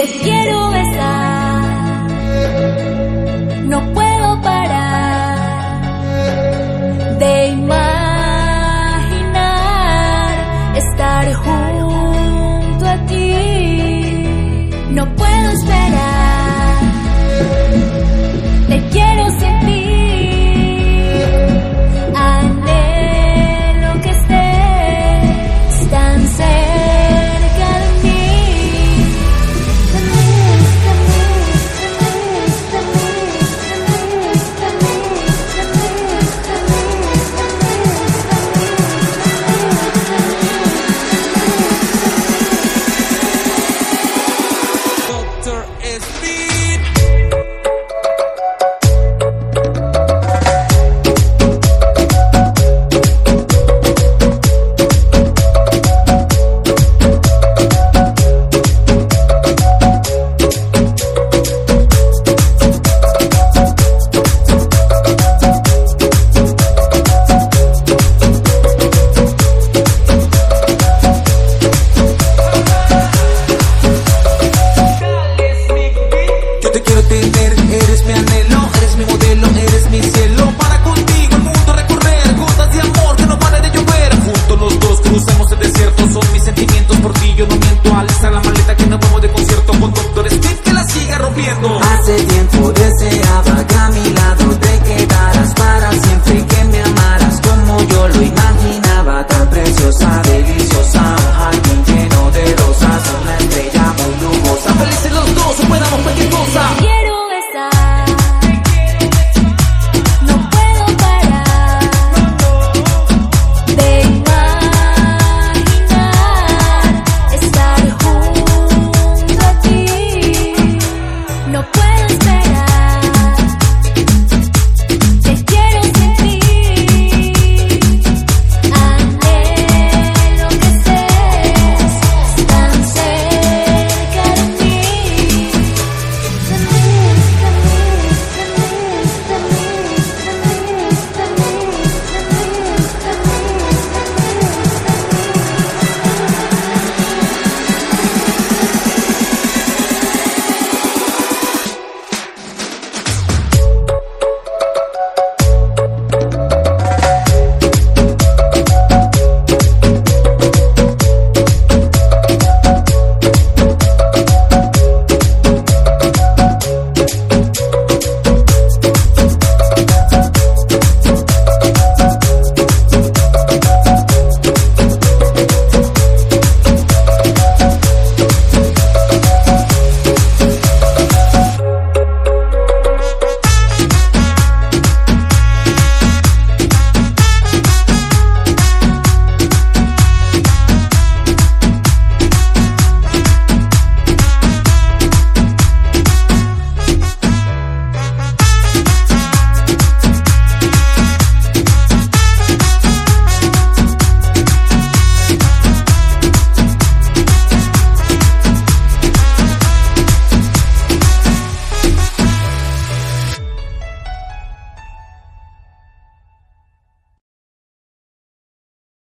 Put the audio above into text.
Te quiero besar, no puedo parar de imaginar estar junto a ti. No puedo esperar, te quiero sentir, anhelo que estés tan cerca de mí. Dr. Speed. Eres mi anhelo, eres mi modelo, eres mi cielo. Para contigo el mundo recorrer, gotas de amor que no pare de llover. Juntos los dos cruzamos el desierto, son mis sentimientos por ti, yo no miento. Alza la maleta que nos vamos de concierto con Dr. Speed, que la siga rompiendo. Hace tiempo